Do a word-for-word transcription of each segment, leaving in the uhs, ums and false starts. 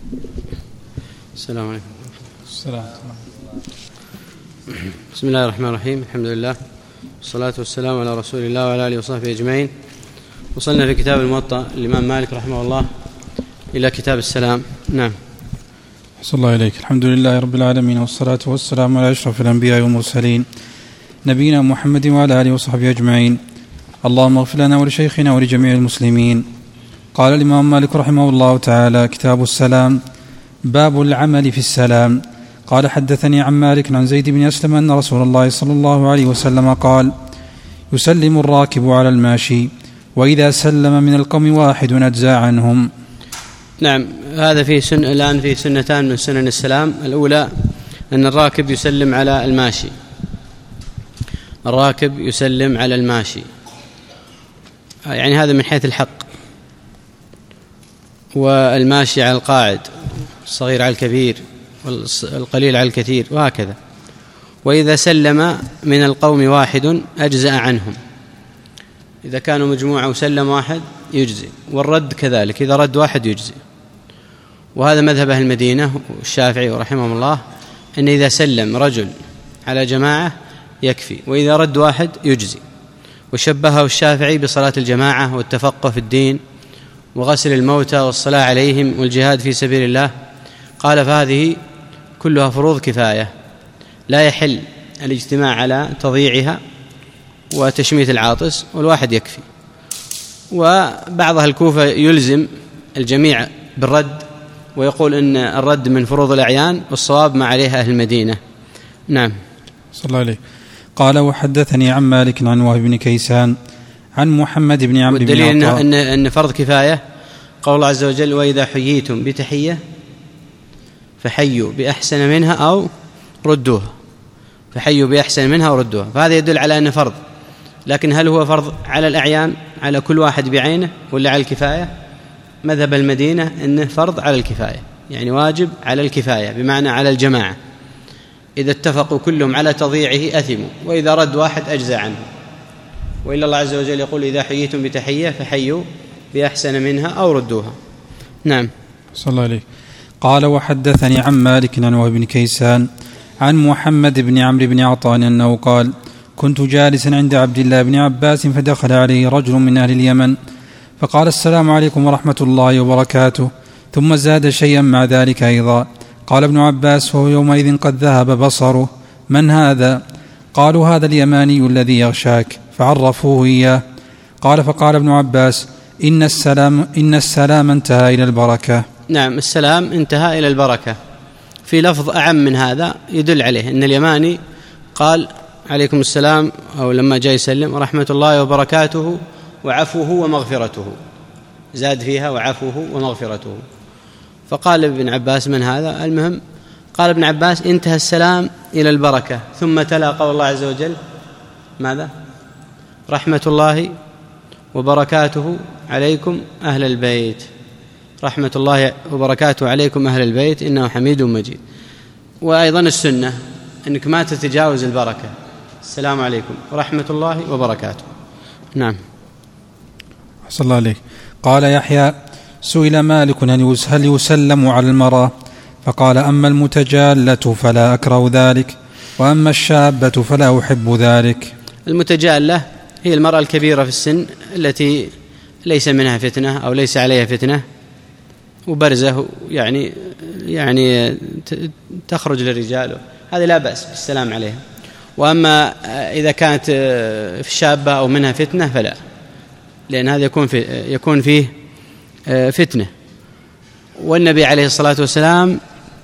السلام عليكم. السلام. بسم الله الرحمن الرحيم. الحمد لله والصلاة والسلام على رسول الله وعلى آله وصحبه أجمعين. وصلنا في كتاب الموطأ الإمام مالك رحمه الله إلى كتاب السلام. نعم. أحسن الله إليك. الحمد لله رب العالمين، والصلاة والسلام على أشرف الأنبياء والمرسلين نبينا محمد وعلى آله وصحبه أجمعين. اللهم اغفر لنا ولشيخنا ولجميع المسلمين. قال الإمام مالك رحمه الله تعالى: كتاب السلام، باب العمل في السلام. قال: حدثني عن مالك عن زيد بن أسلم أن رسول الله صلى الله عليه وسلم قال: يسلم الراكب على الماشي، وإذا سلم من القوم واحد أجزى عنهم. نعم، هذا فيه سن... الآن فيه سنتان من سنن السلام. الأولى أن الراكب يسلم على الماشي، الراكب يسلم على الماشي، يعني هذا من حيث الحق، والماشي على القاعد، الصغير على الكبير، والقليل على الكثير، وهكذا. وإذا سلم من القوم واحد أجزأ عنهم، إذا كانوا مجموعة وسلم واحد يجزي، والرد كذلك، إذا رد واحد يجزي. وهذا مذهب أهل المدينة والشافعي رحمهم الله، أن إذا سلم رجل على جماعة يكفي، وإذا رد واحد يجزي. وشبهه الشافعي بصلاة الجماعة والتفقه في الدين وغسل الموتى والصلاة عليهم والجهاد في سبيل الله. قال: فهذه كلها فروض كفاية، لا يحل الاجتماع على تضييعها وتشميت العاطس، والواحد يكفي. وبعض أهل الكوفة يلزم الجميع بالرد، ويقول إن الرد من فروض الأعيان، والصواب ما عليها أهل المدينة. نعم. صلى الله عليه. قال: وحدثني عن مالك عن وهب بن كيسان عن محمد بن عمرو بن عطاء. والدليل إن, إن فرض كفاية قول الله عز وجل: وإذا حييتم بتحية فحيوا بأحسن منها أو ردوها، فحيوا بأحسن منها أو ردوها. فهذا يدل على أنه فرض، لكن هل هو فرض على الأعيان على كل واحد بعينه ولا على الكفاية؟ مذهب المدينة أنه فرض على الكفاية، يعني واجب على الكفاية، بمعنى على الجماعة. إذا اتفقوا كلهم على تضييعه أثموا، وإذا رد واحد أجزى عنه. وإلا الله عز وجل يقول: إذا حييتم بتحية فحيوا بأحسن منها أو ردوها. نعم. صلى الله عليه. قال: وحدثني عن مالك عن وهب بن كيسان عن محمد بن عمرو بن عطاء أنه قال: كنت جالسا عند عبد الله بن عباس، فدخل عليه رجل من أهل اليمن فقال: السلام عليكم ورحمة الله وبركاته، ثم زاد شيئا مع ذلك أيضا. قال ابن عباس: وهو يومئذ قد ذهب بصره: من هذا؟ قالوا: هذا اليماني الذي يغشاك. فعرفوه إياه. قال: فقال ابن عباس: إن السلام, إن السلام انتهى إلى البركة. نعم، السلام انتهى إلى البركة. في لفظ أعم من هذا يدل عليه أن اليماني قال: عليكم السلام، أو لما جاء يسلم: ورحمة الله وبركاته وعفوه ومغفرته، زاد فيها وعفوه ومغفرته. فقال ابن عباس: من هذا؟ المهم قال ابن عباس: انتهى السلام إلى البركة. ثم تلا قول الله عز وجل: ماذا؟ رحمة الله وبركاته عليكم أهل البيت، رحمة الله وبركاته عليكم أهل البيت إنه حميد مجيد. وأيضا السنة أنك ما تتجاوز البركة، السلام عليكم ورحمة الله وبركاته. نعم. صلى الله عليه. قال يحيى: سئل مالك هل يسلم على المرأة؟ فقال: أما المتجالة فلا أكره ذلك، وأما الشابة فلا أحب ذلك. المتجالة هي المرأة الكبيرة في السن التي ليس منها فتنة أو ليس عليها فتنة وبرزة، يعني يعني تخرج للرجال، هذه لا بأس بالسلام عليها. وأما إذا كانت في شابة أو منها فتنة فلا، لأن هذا يكون في يكون فيه فتنة. والنبي عليه الصلاة والسلام،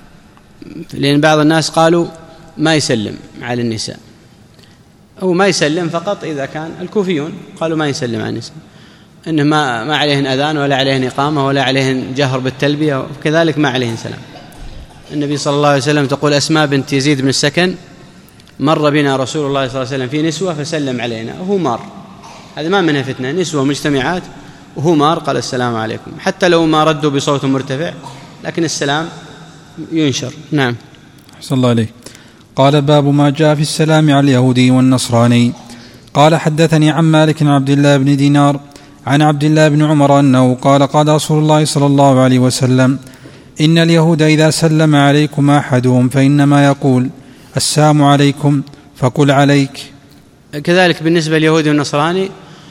لأن بعض الناس قالوا ما يسلم على النساء، أو ما يسلم فقط إذا كان الكوفيون قالوا ما يسلم على النساء، إنه ما ما عليهن أذان ولا عليهن إقامة ولا عليهن جهر بالتلبية، وكذلك ما عليهن سلام. النبي صلى الله عليه وسلم تقول أسماء بنت يزيد بن السكن: مر بنا رسول الله صلى الله عليه وسلم في نسوة فسلم علينا وهو مار، هذا ما منها فتنة، نسوة مجتمعات وهو مار قال السلام عليكم، حتى لو ما ردوا بصوت مرتفع لكن السلام ينشر. نعم. أحسن الله عليه. قال: باب ما جاء في السلام على اليهودي والنصراني. قال: حدثني عن مالك عن عبد الله بن دينار عن عبد الله بن عمر أنه قال: قال رسول الله صلى الله عليه وسلم: إن اليهود إذا سلم عليكم أحدهم فإنما يقول السلام عليكم فقل عليك. كذلك بالنسبة لليهودي والنصراني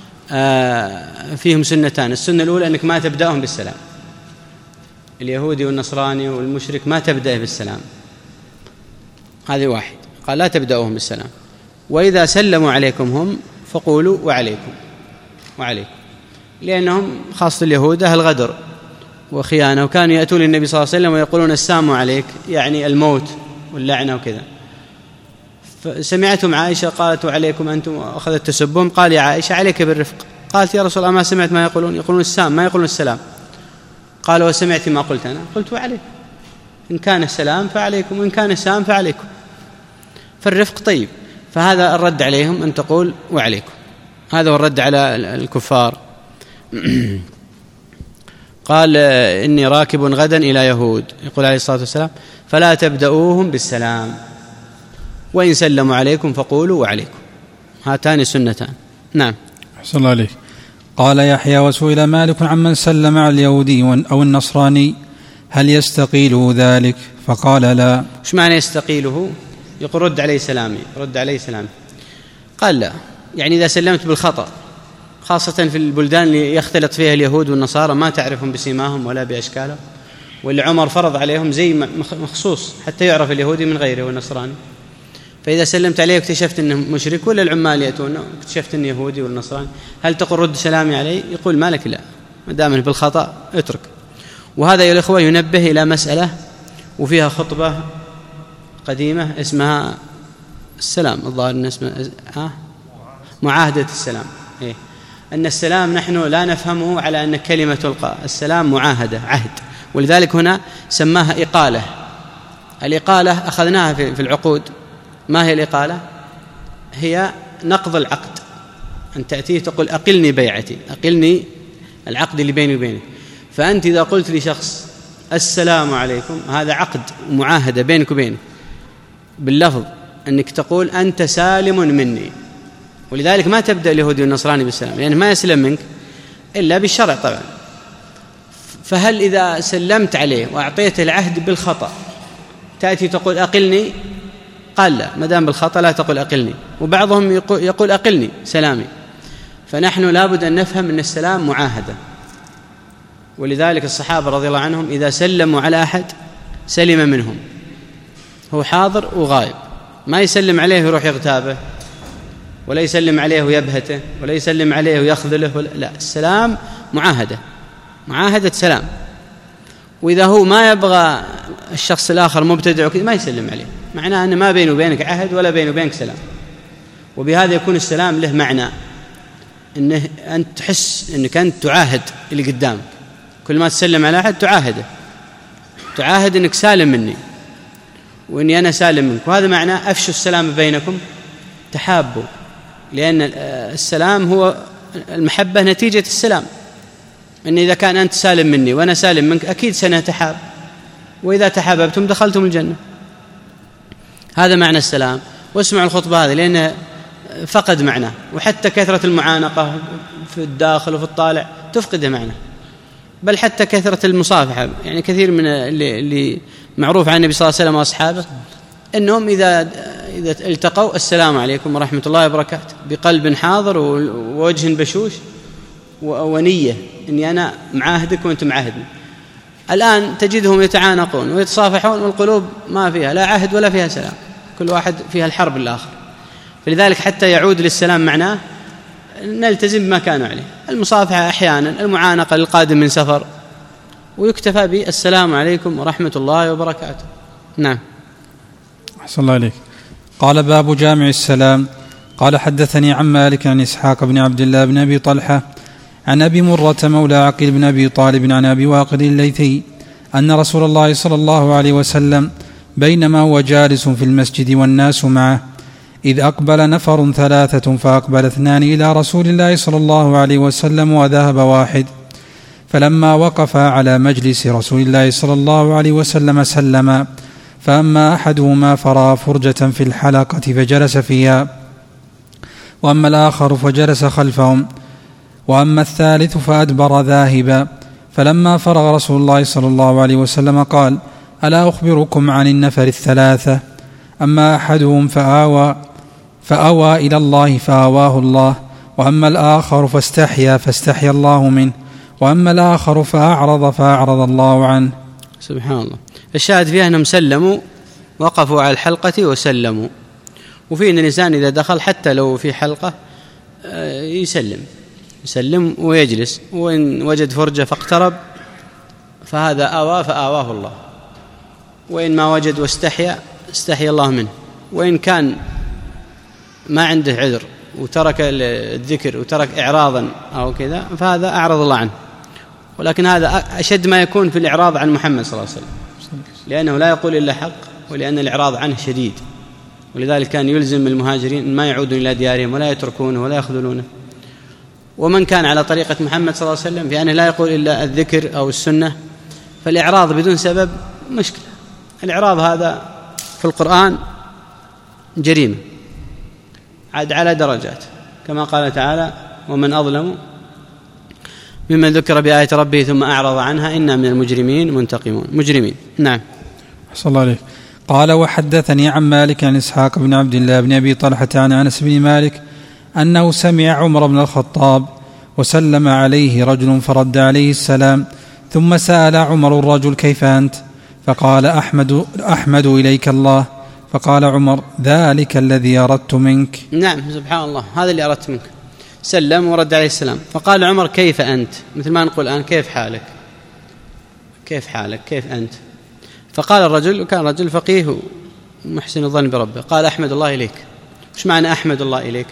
فيهم سنتان. السنة الأولى أنك ما تبدأهم بالسلام. اليهودي والنصراني والمشرك ما تبدأه بالسلام، هذه واحد، قال لا تبدأوهم بالسلام. وإذا سلموا عليكم هم فقولوا وعليكم وعليكم، لأنهم خاصة اليهود أهل غدر وخيانة، وكانوا يأتون للنبي صلى الله عليه وسلم ويقولون السلام عليك، يعني الموت واللعنة وكذا. فسمعتهم عائشة قالت وعليكم أنتم، وأخذت تسبهم. قال يا عائشة عليك بالرفق. قالت يا رسول الله ما سمعت ما يقولون، يقولون السلام ما يقولون السلام. قال وسمعت ما قلت أنا؟ قلت وعليكم، إن كان السلام فعليكم وإن كان السلام فعليكم. فالرفق طيب. فهذا الرد عليهم أن تقول وعليكم، هذا هو الرد على الكفار. قال إني راكب غدا إلى يهود، يقول عليه الصلاة والسلام فلا تبدأوهم بالسلام، وإن سلموا عليكم فقولوا وعليكم. هاتان سنتان. نعم. أحسن الله عليك. قال يحيى وسئل مالك عمن سلم على اليهودي أو النصراني هل يستقيله ذلك؟ فقال لا. ايش معنى يستقيله؟ يقول رد عليه سلامي، رد عليه سلامي. قال لا، يعني إذا سلمت بالخطأ، خاصة في البلدان اللي يختلط فيها اليهود والنصارى ما تعرفهم بسيماهم ولا بأشكالهم، واللي عمر فرض عليهم زي مخصوص حتى يعرف اليهودي من غيره والنصراني. فإذا سلمت عليه واكتشفت أنه مشرك، ولا العمال يأتون واكتشفت أنه يهودي والنصراني، هل تقول رد سلامي عليه؟ يقول مالك لا، ما دام بالخطأ اترك. وهذا يا الأخوة ينبه إلى مسألة وفيها خطبة قديمة اسمها السلام، الظاهر اسمها آه معاهدة السلام. إيه؟ أن السلام نحن لا نفهمه على أن كلمة تلقى، السلام معاهدة عهد، ولذلك هنا سماها إقالة. الإقالة أخذناها في العقود. ما هي الإقالة؟ هي نقض العقد، أن تأتيه تقول أقلني بيعتي، أقلني العقد اللي بيني وبينك. فأنت إذا قلت لشخص السلام عليكم، هذا عقد معاهدة بينك وبينه باللفظ، أنك تقول أنت سالم مني. ولذلك ما تبدأ اليهودي والنصراني بالسلام، لأنه يعني ما يسلم منك إلا بالشرع طبعا. فهل إذا سلمت عليه وأعطيته العهد بالخطأ تأتي تقول أقلني؟ قال لا، ما دام بالخطأ لا تقول أقلني. وبعضهم يقول أقلني سلامي. فنحن لابد أن نفهم أن السلام معاهدة. ولذلك الصحابة رضي الله عنهم إذا سلموا على أحد سلم منهم، هو حاضر وغائب، ما يسلم عليه ويروح يغتابه، ولا يسلم عليه ويبهته، ولا يسلم عليه ويخذله، ولا لا، السلام معاهدة، معاهدة سلام. وإذا هو ما يبغى الشخص الآخر مبتدع وكذا ما يسلم عليه، معناه أن ما بينه وبينك عهد ولا بينه وبينك سلام. وبهذا يكون السلام له معنى، أنه أنت تحس أنك أنت تعاهد اللي قدامك، كل ما تسلم على أحد تعاهده، تعاهد أنك سالم مني وإني أنا سالم منك. وهذا معناه أفشوا السلام بينكم تحابوا، لأن السلام هو المحبة نتيجة السلام. أن إذا كان أنت سالم مني وأنا سالم منك أكيد سنتحاب، وإذا تحاببتم دخلتم الجنة. هذا معنى السلام. واسمعوا الخطبة هذه لأن فقد معناه، وحتى كثرة المعانقة في الداخل وفي الطالع تفقد معناه، بل حتى كثرة المصافحة. يعني كثير من اللي, اللي معروف عن النبي صلى الله عليه وسلم وأصحابه أنهم إذا إذا التقوا السلام عليكم ورحمة الله وبركاته بقلب حاضر ووجه بشوش ونية أني أنا معاهدك وأنت معاهدني. الآن تجدهم يتعانقون ويتصافحون والقلوب ما فيها لا عهد ولا فيها سلام، كل واحد فيها الحرب الآخر. فلذلك حتى يعود للسلام معناه نلتزم بما كانوا عليه، المصافحة أحيانا، المعانقة للقادم من سفر، ويكتفى بالسلام عليكم ورحمة الله وبركاته. نعم. أحسن الله عليك. قال باب جامع السلام. قال حدثني عن مالك عن إسحاق بن عبد الله بن أبي طلحة عن أبي مرة مولى عقيل بن أبي طالب عن أبي واقد الليثي أن رسول الله صلى الله عليه وسلم بينما هو جالس في المسجد والناس معه إذ أقبل نفر ثلاثة فأقبل اثنان إلى رسول الله صلى الله عليه وسلم وذهب واحد، فلما وقف على مجلس رسول الله صلى الله عليه وسلم سلم، فأما أحدهما فرأى فرجة في الحلقة فجلس فيها، وأما الآخر فجلس خلفهم، وأما الثالث فأدبر ذاهبا، فلما فرغ رسول الله صلى الله عليه وسلم قال: ألا أخبركم عن النفر الثلاثة؟ أما أحدهم فآوى فأوى إلى الله فآواه الله، وأما الآخر فاستحيا فاستحيا الله منه، وأما الآخر فأعرض فأعرض الله عنه. سبحان الله. الشاهد فيها أنهم سلموا، وقفوا على الحلقة وسلموا. وفي أن الإنسان إذا دخل حتى لو في حلقة يسلم يسلم ويجلس، وإن وجد فرجة فاقترب فهذا آوى فآواه الله، وإن ما وجد واستحيا استحيا الله منه، وإن كان ما عنده عذر وترك الذكر وترك إعراضا أو كذا فهذا أعرض الله عنه. ولكن هذا أشد ما يكون في الإعراض عن محمد صلى الله عليه وسلم، لأنه لا يقول إلا حق، ولأن الإعراض عنه شديد، ولذلك كان يلزم المهاجرين ما يعودون إلى ديارهم ولا يتركونه ولا يخذلونه. ومن كان على طريقة محمد صلى الله عليه وسلم بأنه لا يقول إلا الذكر أو السنة، فالإعراض بدون سبب مشكلة. الإعراض هذا في القرآن جريمة عاد على درجات، كما قال تعالى: ومن أظلم ممن ذكر بآية ربه ثم أعرض عنها إنا من المجرمين منتقمون. مجرمين. نعم. صلى الله عليه. قال: وحدثني عن مالك عن إسحاق بن عبد الله بن أبي طلحة عن أنس بن مالك أنه سمع عمر بن الخطاب وسلم عليه رجل فرد عليه السلام، ثم سأل عمر الرجل: كيف أنت؟ فقال: أحمد, أحمد إليك الله. فقال عمر: ذلك الذي أردت منك. نعم، سبحان الله، هذا اللي أردت منك. سلم ورد عليه السلام. فقال عمر: كيف أنت؟ مثل ما نقول الآن كيف حالك، كيف حالك، كيف أنت؟ فقال الرجل، وكان رجل فقيه محسن الظن بربه، قال: أحمد الله إليك. وش معنى أحمد الله إليك؟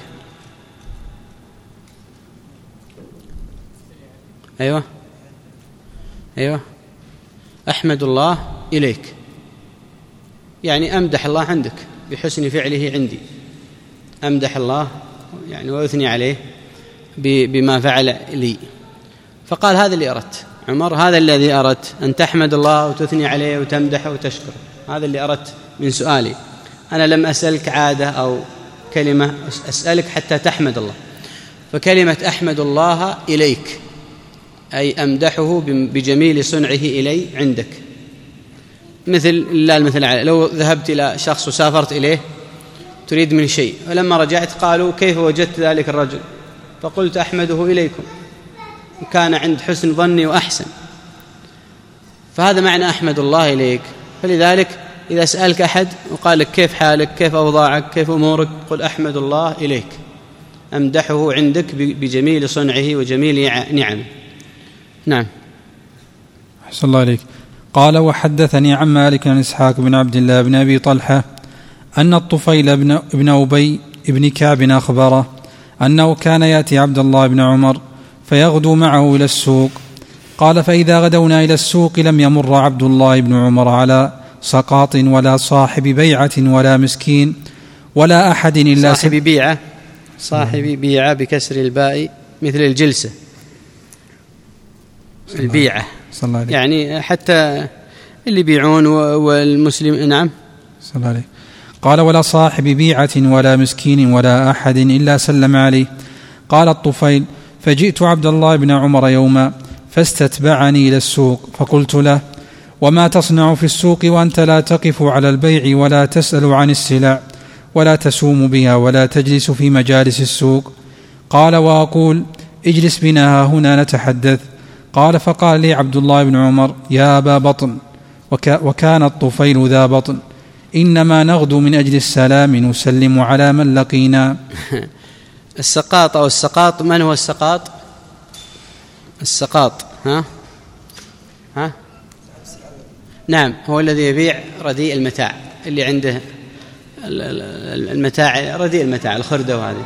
أيوة أيوة أحمد الله إليك يعني أمدح الله عندك بحسن فعله عندي، أمدح الله يعني وأثني عليه بما فعل لي. فقال: هذا اللي أردت عمر، هذا الذي أردت، أن تحمد الله وتثني عليه وتمدحه وتشكره، هذا اللي أردت من سؤالي. أنا لم أسألك عادة أو كلمة، أسألك حتى تحمد الله. فكلمة أحمد الله إليك أي أمدحه بجميل صنعه إلي عندك. مثل لا المثل عليه، لو ذهبت إلى شخص وسافرت إليه تريد من شيء، ولما رجعت قالوا: كيف وجدت ذلك الرجل؟ فقلت: أحمده إليكم، وكان عند حسن ظني وأحسن. فهذا معنى أحمد الله إليك. فلذلك إذا سألك أحد وقال لك: كيف حالك، كيف أوضاعك، كيف أمورك؟ قل: أحمد الله إليك، أمدحه عندك بجميل صنعه وجميل نعمه. نعم. أحسن الله عليك. قال: وحدثني عن مالك عن إسحاق بن عبد الله بن أبي طلحة أن الطفيل بن, بن أبي بن كعب أخبره أنه كان يأتي عبد الله بن عمر فيغدو معه إلى السوق. قال: فإذا غدونا إلى السوق لم يمر عبد الله بن عمر على سقاط ولا صاحب بيعة ولا مسكين ولا أحد إلا صاحب بيعة، صاحب بيعة بكسر الباء مثل الجلسة، البيعة يعني حتى اللي بيعون والمسلم. نعم. صلى الله عليه. قال: ولا صاحب بيعة ولا مسكين ولا أحد إلا سلم عليه. قال الطفيل: فجئت عبد الله بن عمر يوما فاستتبعني إلى السوق، فقلت له: وما تصنع في السوق وأنت لا تقف على البيع ولا تسأل عن السلع ولا تسوم بها ولا تجلس في مجالس السوق؟ قال: وأقول: اجلس بنا هنا نتحدث. قال: فقال لي عبد الله بن عمر: يا أبا بطن، وك وكان الطفيل ذا بطن، إنما نغدو من أجل السلام نسلم على من لقينا. السقاط أو السقاط، من هو السقاط؟ السقاط ها ها نعم، هو الذي يبيع رديء المتاع، اللي عنده المتاع رديء المتاع، الخردة وهذه،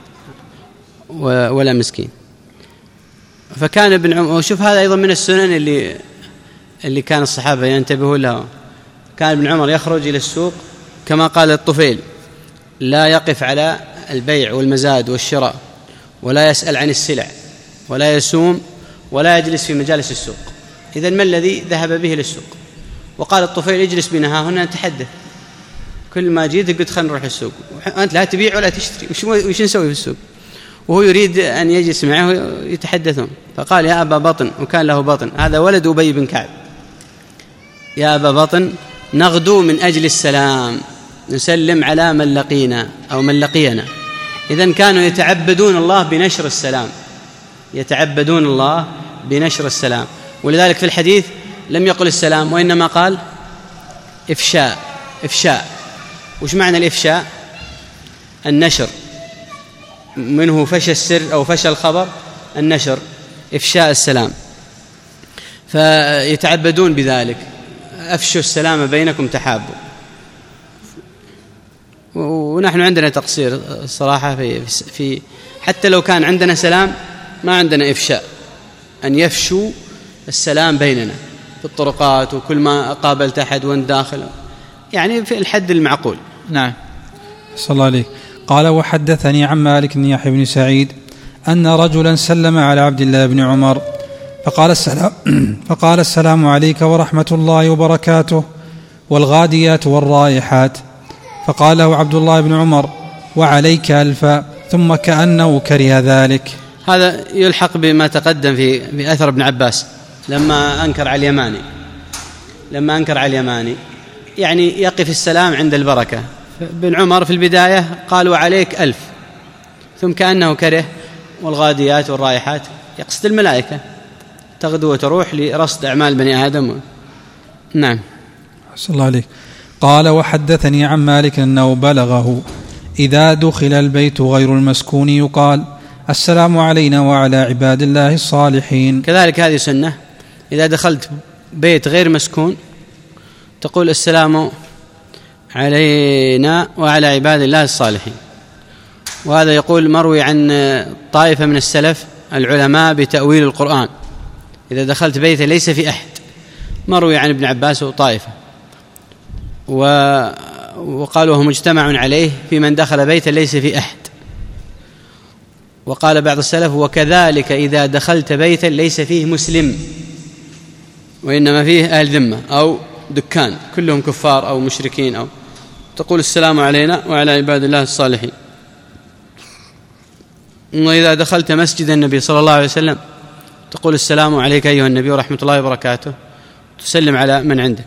ولا مسكين. فكان ابن عمر، وشوف هذا أيضا من السنن اللي اللي كان الصحابة ينتبهوا لها. كان ابن عمر يخرج إلى السوق كما قال الطفيل، لا يقف على البيع والمزاد والشراء، ولا يسأل عن السلع، ولا يسوم، ولا يجلس في مجالس السوق. إذن ما الذي ذهب به للسوق؟ وقال الطفيل: اجلس بنا ها هنا نتحدث، كل ما جيت قلت خلنا نروح السوق، أنت لا تبيع ولا تشتري، وش نسوي في السوق؟ وهو يريد أن يجلس معه يتحدثون، فقال يا أبا بطن، وكان له بطن، هذا ولد أبي بن كعب، يا أبا بطن نغدو من أجل السلام، نسلم على من لقينا أو من لقينا. إذن كانوا يتعبدون الله بنشر السلام، يتعبدون الله بنشر السلام. ولذلك في الحديث لم يقل السلام، وإنما قال إفشاء. إفشاء وش معنى الإفشاء؟ النشر، منه فشى السر أو فشى الخبر، النشر، إفشاء السلام. فيتعبدون بذلك، أفشوا السلام بينكم تحابوا. ونحن عندنا تقصير الصراحة في, في حتى لو كان عندنا سلام ما عندنا إفشاء، أن يفشوا السلام بيننا في الطرقات، وكل ما قابلت أحد وانت داخل، يعني في الحد المعقول. نعم. صلى الله عليه. قال وحدثني عن مالك بن يحيى بن سعيد أن رجلا سلم على عبد الله بن عمر فقال السلام, فقال السلام عليك ورحمة الله وبركاته والغاديات والرائحات، فقال له عبد الله بن عمر وعليك ألفا، ثم كأنه كره ذلك. هذا يلحق بما تقدم في, في أثر ابن عباس لما أنكر على اليماني لما أنكر على اليماني يعني يقف السلام عند البركة. ابن عمر في البداية قال وعليك ألف، ثم كأنه كره والغاديات والرائحات يقصد الملائكة تغدو وتروح لرصد أعمال بني آدم. نعم. صلى الله عليه. قال وحدثني عن مالك أنه بلغه إذا دخل البيت غير المسكون يقال السلام علينا وعلى عباد الله الصالحين. كذلك هذه سنة، إذا دخلت بيت غير مسكون تقول السلام علينا وعلى عباد الله الصالحين. وهذا يقول مروي عن طائفة من السلف العلماء بتأويل القرآن، إذا دخلت بيت ليس في أحد، مروي عن ابن عباس وطائفة، وقالوا وهم مجتمع عليه في من دخل بيتا ليس في أحد. وقال بعض السلف وكذلك إذا دخلت بيتا ليس فيه مسلم وإنما فيه أهل ذمة أو دكان كلهم كفار أو مشركين، أو تقول السلام علينا وعلى عباد الله الصالحين. وإذا دخلت مسجد النبي صلى الله عليه وسلم تقول السلام عليك أيها النبي ورحمة الله وبركاته، تسلم على من عندك.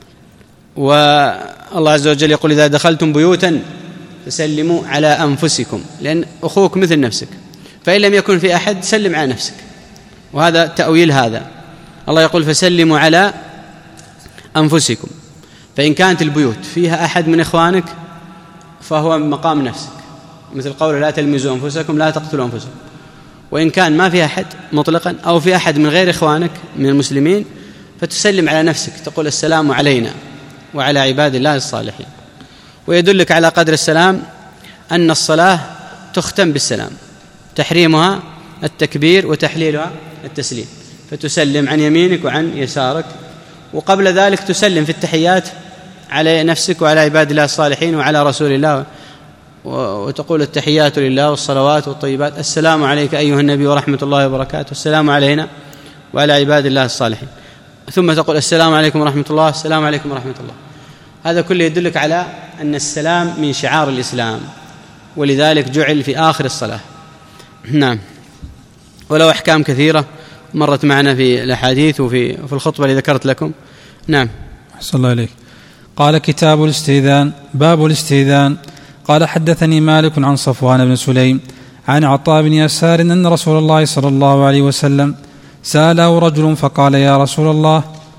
والله عز وجل يقول إذا دخلتم بيوتا فسلموا على أنفسكم، لأن أخوك مثل نفسك، فإن لم يكن في أحد سلم على نفسك. وهذا تأويل هذا. الله يقول فسلموا على أنفسكم، فإن كانت البيوت فيها أحد من إخوانك فهو مقام نفسك، مثل قوله لا تلمزوا أنفسكم لا تقتلوا أنفسكم. وإن كان ما في أحد مطلقا أو في أحد من غير إخوانك من المسلمين فتسلم على نفسك، تقول السلام علينا وعلى عباد الله الصالحين. ويدلك على قدر السلام أن الصلاة تختم بالسلام، تحريمها التكبير وتحليلها التسليم، فتسلم عن يمينك وعن يسارك، وقبل ذلك تسلم في التحيات على نفسك وعلى عباد الله الصالحين وعلى رسول الله، وتقول التحيات لله والصلوات والطيبات السلام عليك أيها النبي ورحمة الله وبركاته، السلام علينا وعلى عباد الله الصالحين، ثم تقول السلام عليكم ورحمة الله، السلام عليكم ورحمة الله. هذا كله يدلك على أن السلام من شعار الإسلام، ولذلك جعل في آخر الصلاة. نعم. ولو أحكام كثيرة مرت معنا في الأحاديث وفي في الخطبة اللي ذكرت لكم. نعم. صلى الله عليك. قال كتاب الاستئذان. باب الاستئذان. قال حدثني مالك عن صفوان بن سليم عن عطاء بن يسار أن رسول الله صلى الله عليه وسلم سأله رجل فقال يا رسول الله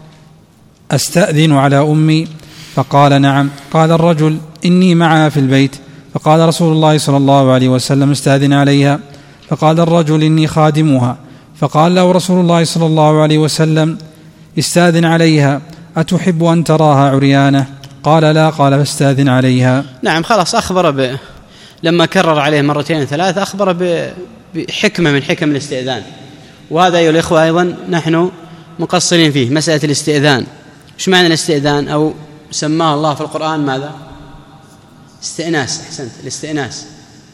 أستأذن على أمي؟ فقال نعم. قال الرجل إني معها في البيت. فقال رسول الله صلى الله عليه وسلم استأذن عليها. فقال الرجل إني خادمها. فقال له رسول الله صلى الله عليه وسلم استأذن عليها، أتحب أن تراها عريانة؟ قال لا. قال فاستأذن عليها. نعم. خلاص أخبر ب... لما كرر عليه مرتين ثلاثة أخبر ب... بحكمة من حكم الاستئذان. وهذا أيها الإخوة أيضا نحن مقصرين فيه، مسألة الاستئذان. إيش معنى الاستئذان؟ أو سماه الله في القرآن ماذا؟ استئناس. أحسنت، الاستئناس.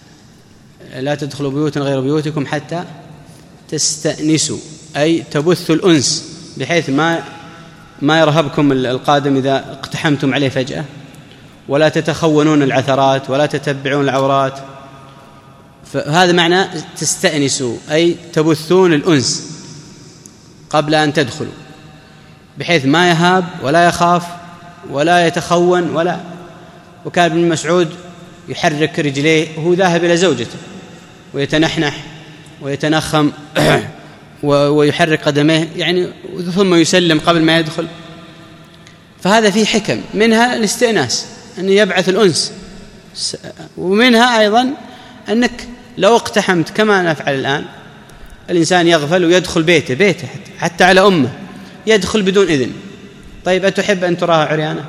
لا تدخلوا بيوتا غير بيوتكم حتى تستأنسوا، أي تبث الأنس بحيث ما ما يرهبكم القادم إذا اقتحمتم عليه فجأة، ولا تتخونون العثرات ولا تتبعون العورات. فهذا معنى تستأنسوا، أي تبثون الأنس قبل أن تدخلوا، بحيث ما يهاب ولا يخاف ولا يتخون ولا. وكان ابن مسعود يحرك رجليه وهو ذاهب إلى زوجته ويتنحنح ويتنخم ويحرك قدميه يعني، ثم يسلم قبل ما يدخل. فهذا فيه حكم، منها الاستئناس أن يبعث الأنس، ومنها أيضا أنك لو اقتحمت كما نفعل الآن، الإنسان يغفل ويدخل بيته بيته حتى على أمه، يدخل بدون إذن. طيب أتحب أن تراها عريانة؟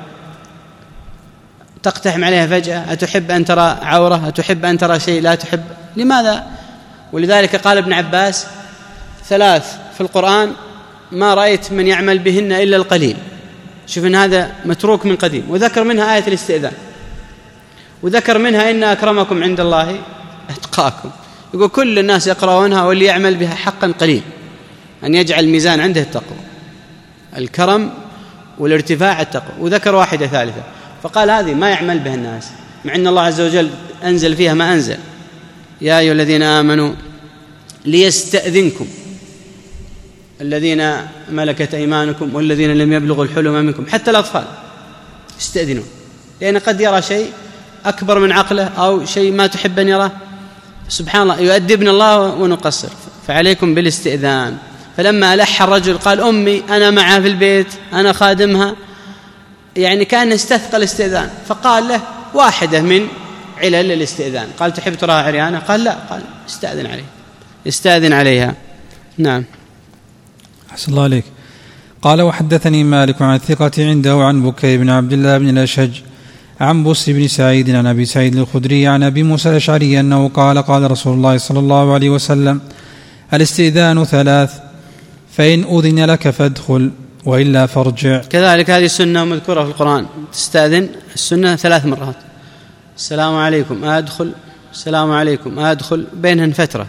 تقتحم عليها فجأة؟ أتحب أن ترى عورة؟ أتحب أن ترى شيء لا تحب؟ لماذا؟ ولذلك قال ابن عباس: ثلاث في القرآن ما رأيت من يعمل بهن إلا القليل. شوف إن هذا متروك من قديم. وذكر منها آية الاستئذان، وذكر منها إن أكرمكم عند الله أتقاكم. يقول كل الناس يقرؤونها واللي يعمل بها حقا قليل، أن يجعل الميزان عنده التقوى، الكرم والارتفاع التقوى. وذكر واحدة ثالثة فقال هذه ما يعمل بها الناس، مع أن الله عز وجل أنزل فيها ما أنزل: يا أيها الذين آمنوا ليستأذنكم الذين ملكت أيمانكم والذين لم يبلغوا الحلم منكم. حتى الأطفال يستأذنون، لأن قد يرى شيء أكبر من عقله أو شيء ما تحب أن يراه. سبحان الله، يؤدبنا الله ونقصر، فعليكم بالاستئذان. فلما ألح الرجل قال: أمي أنا معها في البيت، أنا خادمها، يعني كان استثقل الاستئذان. فقال له واحدة من علل الاستئذان، قال: تحب تراها عريانة؟ قال: لا. قال: استأذن عليه، استأذن عليها. نعم. أحسن الله عليك. قال: وحدثني مالك عن الثقة عنده عن بكير بن عبد الله بن الأشج عن بصر بن سعيد عن أبي سعيد الخدري عن أبي موسى الأشعري أنه قال: قال رسول الله صلى الله عليه وسلم: الاستئذان ثلاث، فإن أذن لك فادخل وإلا فارجع. كذلك هذه السنة مذكورة في القرآن، تستأذن السنة ثلاث مرات: السلام عليكم أدخل، السلام عليكم أدخل، بينهن فترة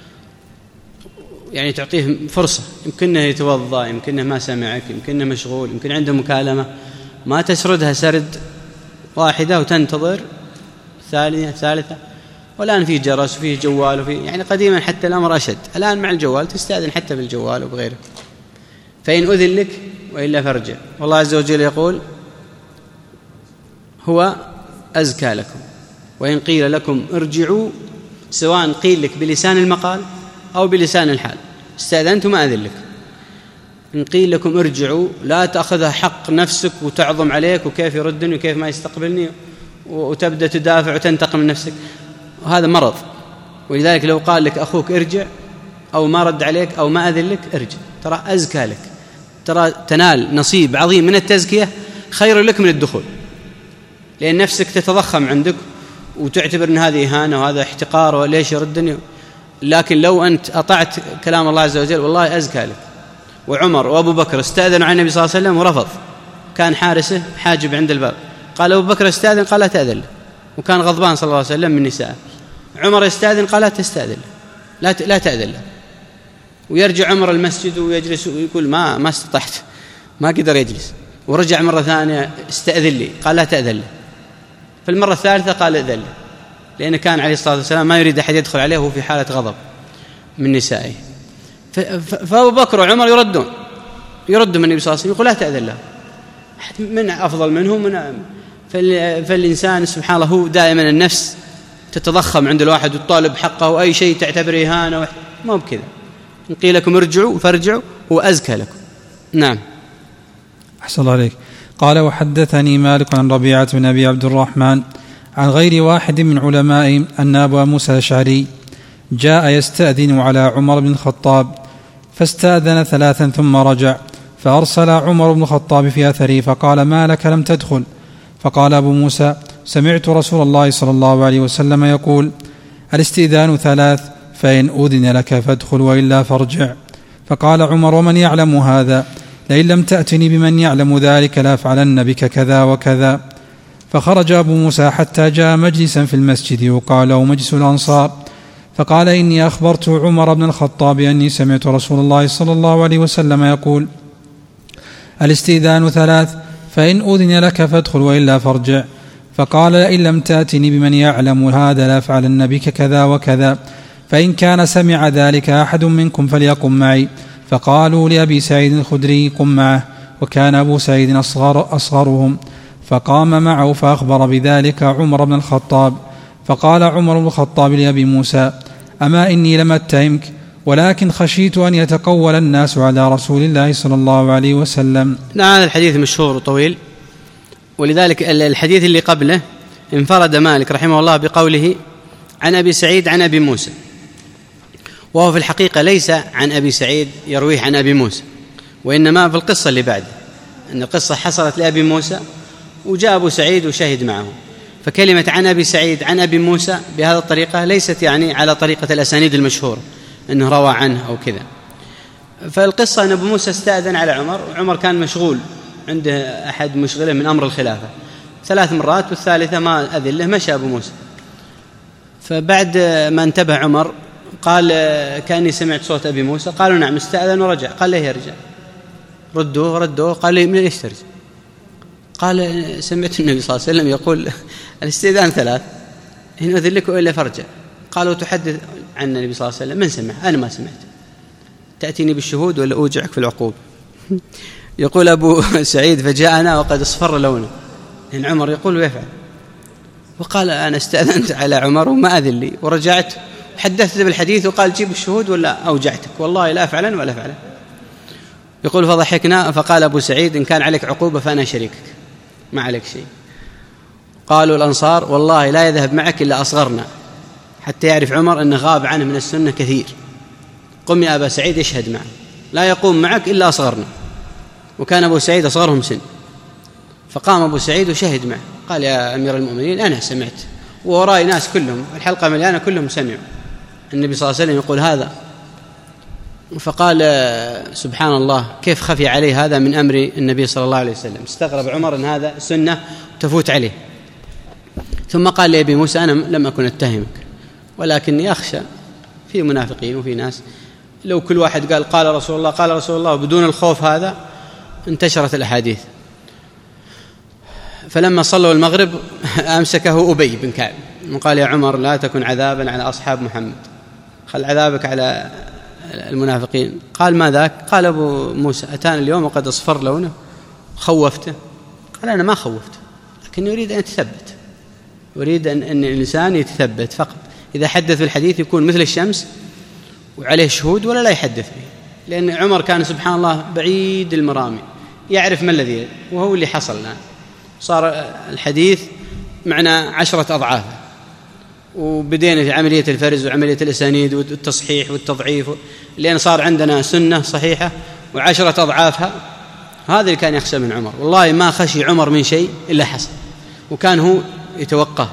يعني تعطيه فرصة، يمكنه يتوضأ، يمكنه ما سمعك، يمكنه مشغول، يمكن عنده مكالمة، ما تسردها سرد واحدة وتنتظر الثانية الثالثة. والآن فيه جرس وفيه جوال وفيه، يعني قديما حتى الأمر أشد، الآن مع الجوال تستأذن حتى بالجوال وبغيره. فإن أذن لك وإلا فارجع. والله عز وجل يقول: هو أزكى لكم، وإن قيل لكم ارجعوا، سواء قيل لك بلسان المقال أو بلسان الحال، استأذنت ما أذن لك. إن قيل لكم ارجعوا لا تأخذها حق نفسك وتعظم عليك وكيف يردني وكيف ما يستقبلني وتبدأ تدافع وتنتقم من نفسك، وهذا مرض. ولذلك لو قال لك أخوك ارجع أو ما رد عليك أو ما أذن لك، ارجع، ترى أزكى لك، ترى تنال نصيب عظيم من التزكية خير لك من الدخول، لأن نفسك تتضخم عندك وتعتبر أن هذه إهانة وهذا احتقار وليش يردني. لكن لو أنت أطعت كلام الله عز وجل والله أزكى لك. وعمر وأبو بكر استأذنوا عن النبي صلى الله عليه وسلم ورفض، كان حارسه حاجب عند الباب، قال أبو بكر استأذن، قال لا تأذن له، وكان غضبان صلى الله عليه وسلم من نساء. عمر يستأذن، قال لا تستأذن له، لا لا تأذن له. ويرجع عمر المسجد ويجلس ويقول ما ما استطعت، ما قدر يجلس. ورجع مرة ثانية استأذن لي، قال لا تأذن له. في المرة الثالثة قال أذن له، لأن كان عليه الصلاة والسلام ما يريد أحد يدخل عليه وهو في حالة غضب من نسائه. فأبو بكر وعمر يردون يردوا من النبي صلى الله عليه وسلم، يقول لا تأذن له، من أفضل منهم من. فالإنسان سبحان الله هو دائما النفس تتضخم عند الواحد وتطالب حقه، وأي شيء تعتبره إهانة، ما بكذا. إن قيل لكم ارجعوا فارجعوا، هو أزكى لكم. نعم. أحسن الله عليك. قال: وحدثني مالك عن ربيعة بن أبي عبد الرحمن عن غير واحد من علمائهم أن أبا موسى الأشعري جاء يستأذن على عمر بن الخطاب، فاستأذن ثلاثا ثم رجع، فأرسل عمر بن الخطاب في أثره فقال: ما لك لم تدخل؟ فقال أبو موسى: سمعت رسول الله صلى الله عليه وسلم يقول: الاستئذان ثلاث، فإن أذن لك فادخل وإلا فارجع. فقال عمر: ومن يعلم هذا؟ لئن لم تأتني بمن يعلم ذلك لأفعلن بك كذا وكذا. فخرج أبو موسى حتى جاء مجلسا في المسجد يقال له مجلس الأنصار، فقال: إني أخبرت عمر بن الخطاب أني سمعت رسول الله صلى الله عليه وسلم يقول: الاستئذان ثلاث، فإن أذن لك فادخل وإلا فارجع. فقال لئن لم تأتني بمن يعلم هذا لأفعلن بك كذا وكذا، فإن كان سمع ذلك أحد منكم فليقم معي. فقالوا لأبي سعيد الخدري قم معه، وكان أبو سعيد أصغر أصغرهم، فقام معه فأخبر بذلك عمر بن الخطاب. فقال عمر بن الخطاب لأبي موسى أما إني لم أتهمك، ولكن خشيت أن يتقول الناس على رسول الله صلى الله عليه وسلم. نعم، هذا الحديث مشهور وطويل، ولذلك الحديث اللي قبله انفرد مالك رحمه الله بقوله عن أبي سعيد عن أبي موسى، وهو في الحقيقة ليس عن أبي سعيد يرويه عن أبي موسى، وإنما في القصة اللي بعده، أن القصة حصلت لأبي موسى وجاء أبو سعيد وشهد معه، فكلمة عن أبي سعيد عن أبي موسى بهذه الطريقة ليست يعني على طريقة الأسانيد المشهورة أنه روى عنه أو كذا. فالقصة أن أبو موسى استأذن على عمر، وعمر كان مشغول، عنده أحد مشغله من أمر الخلافة ثلاث مرات، والثالثة ما أذن له مشى أبو موسى. فبعد ما انتبه عمر قال كأني سمعت صوت أبي موسى، قالوا نعم استأذن ورجع. قال له يرجع، ردوه ردوه. قال لي من ليش ترجع؟ قال سمعت النبي صلى الله عليه وسلم يقول الاستئذان ثلاث، إن أذن لك إلا فرجع. قالوا تحدث عن النبي صلى الله عليه وسلم، من سمع؟ أنا ما سمعت، تأتيني بالشهود ولا أوجعك في العقوبة؟ يقول أبو سعيد فجاءنا وقد اصفر لونه، إن عمر يقول ويفعل، وقال أنا استأذنت على عمر وما أذن لي، ورجعت حدثت بالحديث وقال جيب الشهود ولا أوجعتك، والله لا أفعلن ولا أفعلن. يقول فضحكنا، فقال أبو سعيد إن كان عليك عقوبة فأنا شريكك، ما عليك شيء. قالوا الأنصار والله لا يذهب معك إلا أصغرنا، حتى يعرف عمر أنه غاب عنه من السنة كثير. قم يا أبا سعيد يشهد معه، لا يقوم معك إلا أصغرنا، وكان أبو سعيد أصغرهم سن. فقام أبو سعيد وشهد معه، قال يا أمير المؤمنين أنا سمعت، ووراي ناس كلهم، الحلقة مليانة كلهم سمعوا النبي صلى الله عليه وسلم يقول هذا. فقال سبحان الله كيف خفي عليه هذا من أمر النبي صلى الله عليه وسلم. استغرب عمر أن هذا سنة تفوت عليه. ثم قال لأبي موسى أنا لم أكن أتهمك، ولكني أخشى في منافقين وفي ناس لو كل واحد قال قال رسول الله قال رسول الله بدون الخوف هذا انتشرت الأحاديث. فلما صلوا المغرب أمسكه أبي بن كعب وقال يا عمر لا تكن عذابا على أصحاب محمد، خل عذابك على المنافقين. قال ما ذاك؟ قال أبو موسى أتانا اليوم وقد أصفر لونه خوفته. قال أنا ما خوفته، لكن يريد أن يتثبت، يريد أن, أن الإنسان يتثبت فقط. إذا حدث بالحديث يكون مثل الشمس وعليه شهود ولا لا يحدث به، لأن عمر كان سبحان الله بعيد المرامي، يعرف ما الذي وهو اللي حصل الآن. صار الحديث معنا عشرة أضعاف، وبدينا في عملية الفرز وعملية الأسانيد والتصحيح والتضعيف، لأن صار عندنا سنة صحيحة وعشرة أضعافها. هذا اللي كان يخشى من عمر، والله ما خشي عمر من شيء إلا حصل، وكان هو يتوقع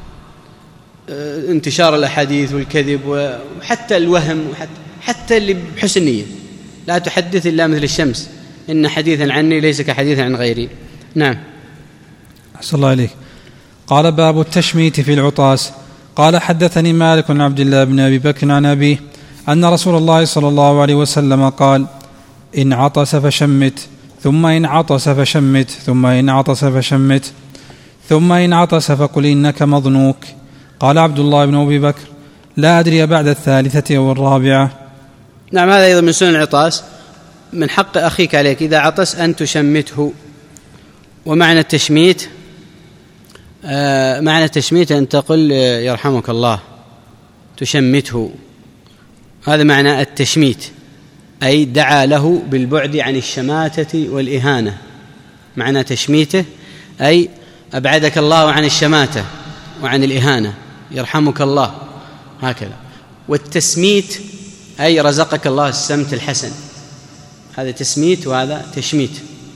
انتشار الأحاديث والكذب وحتى الوهم، وحتى حتى اللي بحسن نية. لا تحدث إلا مثل الشمس، إن حديثا عني ليس كحديث عن غيري. نعم. أحسن الله إليك. قال باب التشميت في العطاس. قال حدثني مالك بن عبد الله بن أبي بكر عن أبيه أن رسول الله صلى الله عليه وسلم قال إن عطس فشمت، ثم إن عطس فشمت، ثم إن عطس فشمت، ثم إن عطس فقل إنك مضنوك. قال عبد الله بن أبي بكر لا أدري بعد الثالثة أو الرابعة. نعم، هذا أيضا من سنن العطاس، من حق أخيك عليك إذا عطس أن تشمته. ومعنى التشميت آه معنى التشميت أن تقول يرحمك الله، تشمته، هذا معنى التشميت، أي دعا له بالبعد عن الشماتة والإهانة. معنى تشميته أي أبعدك الله عن الشماتة وعن الإهانة، يرحمك الله، هكذا. والتسميت أي رزقك الله السمت الحسن، هذا تسميت وهذا تشميت.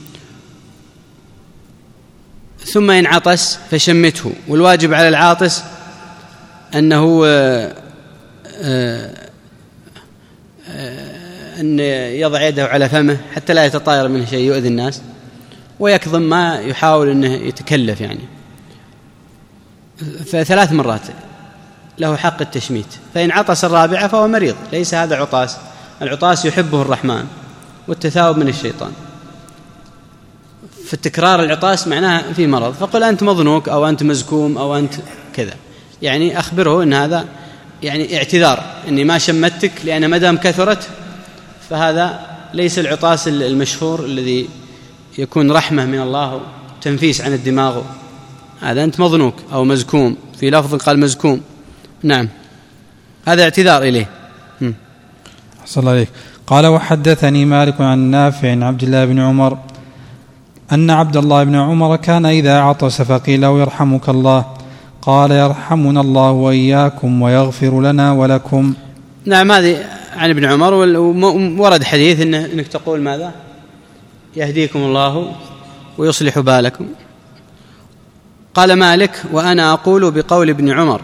ثم إن عطس فشمته، والواجب على العاطس أنه أن يضع يده على فمه حتى لا يتطاير منه شيء يؤذي الناس، ويكظم ما يحاول أنه يتكلف يعني. فثلاث مرات له حق التشميت. فإن عطس الرابعة فهو مريض، ليس هذا عطاس، العطاس يحبه الرحمن والتثاؤب من الشيطان. في التكرار العطاس معناه في مرض، فقل أنت مظنوك أو أنت مزكوم أو أنت كذا، يعني أخبره أن هذا يعني اعتذار أني ما شمتك، لأن مدام كثرت فهذا ليس العطاس المشهور الذي يكون رحمة من الله وتنفيس عن الدماغ، هذا أنت مظنوك أو مزكوم، في لفظ قال مزكوم. نعم، هذا اعتذار إليه. أحسن الله عليك. قال وحدثني مالك عن نافع عن عبد الله بن عمر أن عبد الله بن عمر كان إذا عطس فقيل له يرحمك الله قال يرحمنا الله وإياكم ويغفر لنا ولكم. نعم، هذه عن ابن عمر، ورد حديث إن إنك تقول ماذا؟ يهديكم الله ويصلح بالكم. قال مالك وأنا أقول بقول ابن عمر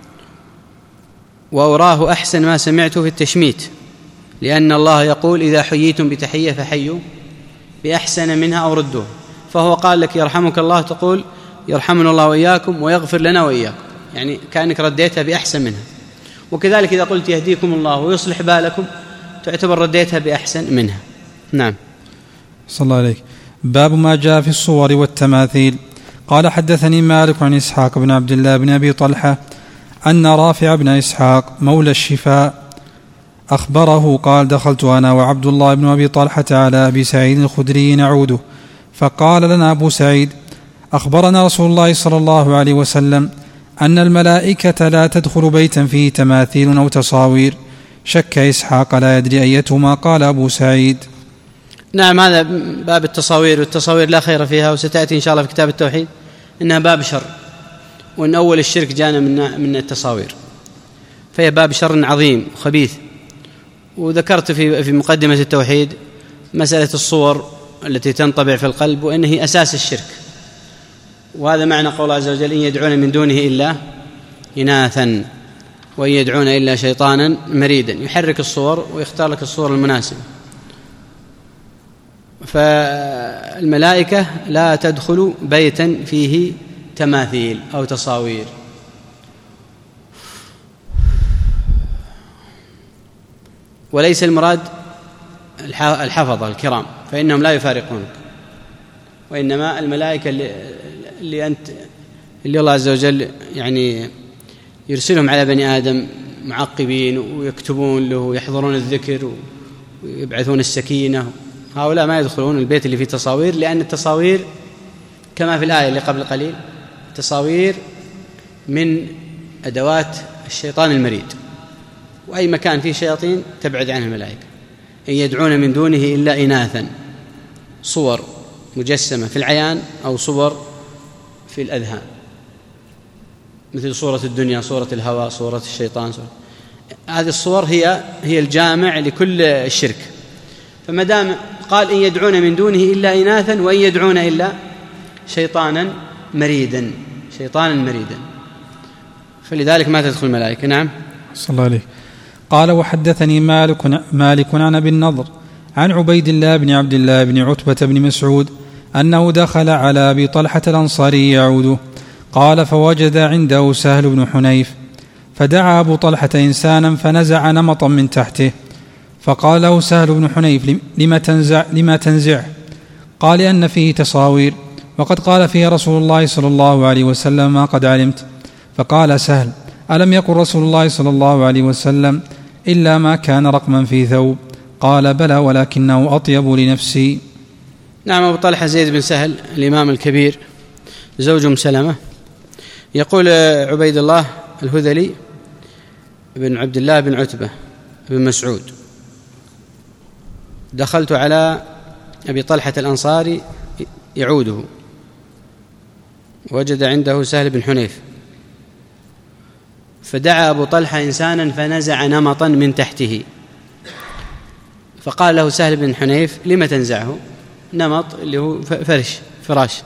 وأراه أحسن ما سمعته في التشميت، لأن الله يقول إذا حييتم بتحية فحيوا بأحسن منها أو ردوه، فهو قال لك يرحمك الله تقول يرحمنا الله وإياكم ويغفر لنا وإياكم، يعني كأنك رديتها بأحسن منها. وكذلك إذا قلت يهديكم الله ويصلح بالكم تعتبر رديتها بأحسن منها. نعم. صلى الله عليك. باب ما جاء في الصور والتماثيل. قال حدثني مالك عن إسحاق بن عبد الله بن أبي طلحة أن رافع بن إسحاق مولى الشفاء أخبره قال دخلت أنا وعبد الله بن أبي طلحة على أبي سعيد الخدري نعوده، فقال لنا أبو سعيد أخبرنا رسول الله صلى الله عليه وسلم أن الملائكة لا تدخل بيتا فيه تماثيل أو تصاوير. شك إسحاق لا يدري أيتهما. قال أبو سعيد نعم، هذا باب التصاوير، والتصاوير لا خير فيها، وستأتي إن شاء الله في كتاب التوحيد إنها باب شر، وأن أول الشرك جانا من من التصاوير، فهي باب شر عظيم وخبيث. وذكرت في في مقدمة التوحيد مسألة الصور التي تنطبع في القلب، وأنه هي أساس الشرك، وهذا معنى قول الله عز وجل إن يدعون من دونه إلا إناثا وإن يدعون إلا شيطانا مريدا، يحرك الصور ويختار لك الصور المناسبة. فالملائكة لا تدخل بيتا فيه تماثيل أو تصاوير. وليس المراد الحفظة الكرام فإنهم لا يفارقونك، وإنما الملائكة اللي, اللي أنت اللي الله عز وجل يعني يرسلهم على بني آدم معقبين ويكتبون له ويحضرون الذكر ويبعثون السكينة، هؤلاء ما يدخلون البيت اللي فيه تصاوير، لأن التصاوير كما في الآية اللي قبل قليل التصاوير من أدوات الشيطان المريد، وأي مكان فيه شياطين تبعد عنه الملائكة. إن يدعون من دونه إلا إناثا، صور مجسمة في العيان أو صور في الأذهان، مثل صورة الدنيا، صورة الهوى، صورة الشيطان، صورة. هذه الصور هي هي الجامع لكل الشرك. فما دام قال إن يدعون من دونه إلا إناثا وإن يدعون إلا شيطانا مريدا، شيطانا مريدا، فلذلك ما تدخل الملائكة. نعم. صلى الله عليه. قال وحدثني مالك مالك عن أبي النضر عن عبيد الله بن عبد الله بن عتبة بن مسعود أنه دخل على أبي طلحة الأنصاري يعوده، قال فوجد عنده سهل بن حنيف، فدعا أبو طلحة إنسانا فنزع نمطا من تحته، فقال له سهل بن حنيف لما تنزع, لما تنزع؟ قال لأن فيه تصاوير، وقد قال فيه رسول الله صلى الله عليه وسلم ما قد علمت. فقال سهل ألم يقل رسول الله صلى الله عليه وسلم إلا ما كان رقما في ثوب؟ قال بلى ولكنه أطيب لنفسي. نعم. أبو طلحة زيد بن سهل الإمام الكبير زوج أم سلمة، يقول عبيد الله الهذلي بن عبد الله بن عتبة بن مسعود دخلت على أبي طلحة الأنصاري يعوده، وجد عنده سهل بن حنيف، فدعا أبو طلحة إنسانا فنزع نمطا من تحته، فقال له سهل بن حنيف لما تنزعه؟ نمط اللي هو فرش فراش.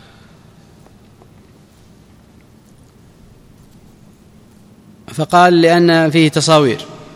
فقال لأن فيه تصاوير،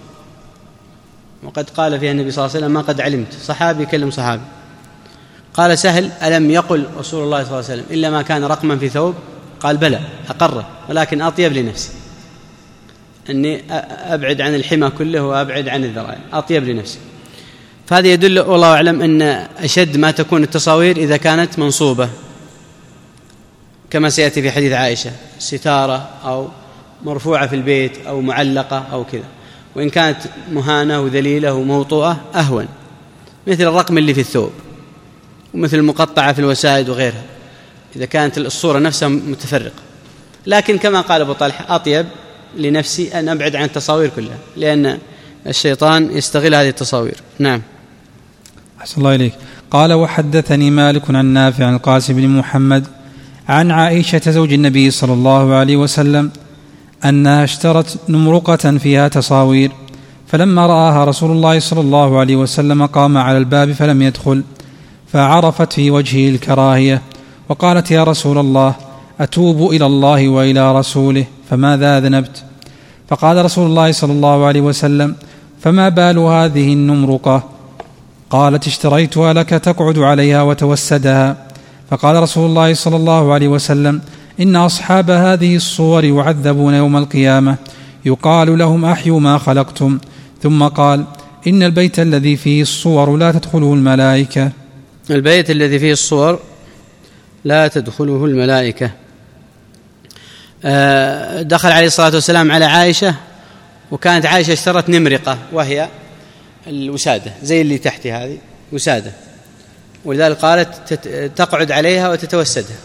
وقد قال فيها النبي صلى الله عليه وسلم ما قد علمت. صحابي يكلم صحابي. قال سهل ألم يقل رسول الله صلى الله عليه وسلم إلا ما كان رقما في ثوب؟ قال بلى أقره، ولكن أطيب لنفسي، أني أبعد عن الحمى كله وأبعد عن الذرائع، أطيب لنفسي. فهذا يدل والله أعلم أن أشد ما تكون التصاوير إذا كانت منصوبة، كما سيأتي في حديث عائشة، ستارة أو مرفوعة في البيت أو معلقة أو كذا. وإن كانت مهانة وذليلة وموطوءة أهون، مثل الرقم اللي في الثوب، ومثل المقطعة في الوسائد وغيرها، إذا كانت الصورة نفسها متفرقة. لكن كما قال أبو طلحة أطيب لنفسي أن أبعد عن التصاوير كلها، لأن الشيطان يستغل هذه التصاوير. نعم. أحسن الله إليك. قال: وحدثني مالك عن نافع عن القاسم بن محمد عن عائشة زوج النبي صلى الله عليه وسلم أنها اشترت نمرقة فيها تصاوير، فلما رآها رسول الله صلى الله عليه وسلم قام على الباب فلم يدخل، فعرفت في وجهه الكراهية وقالت: يا رسول الله، أتوب إلى الله وإلى رسوله، فماذا أذنبت؟ فقال رسول الله صلى الله عليه وسلم: فما بال هذه النمرقة؟ قالت: اشتريتها لك تقعد عليها وتوسدها. فقال رسول الله صلى الله عليه وسلم: إن أصحاب هذه الصور يعذبون يوم القيامة، يقال لهم: أحيوا ما خلقتم. ثم قال: إن البيت الذي فيه الصور لا تدخله الملائكة. البيت الذي فيه الصور لا تدخله الملائكة. دخل عليه الصلاة والسلام على عائشة، وكانت عائشة اشترت نمرقة، وهي الوسادة زي اللي تحت هذه وسادة، ولذلك قالت تقعد عليها وتتوسدها،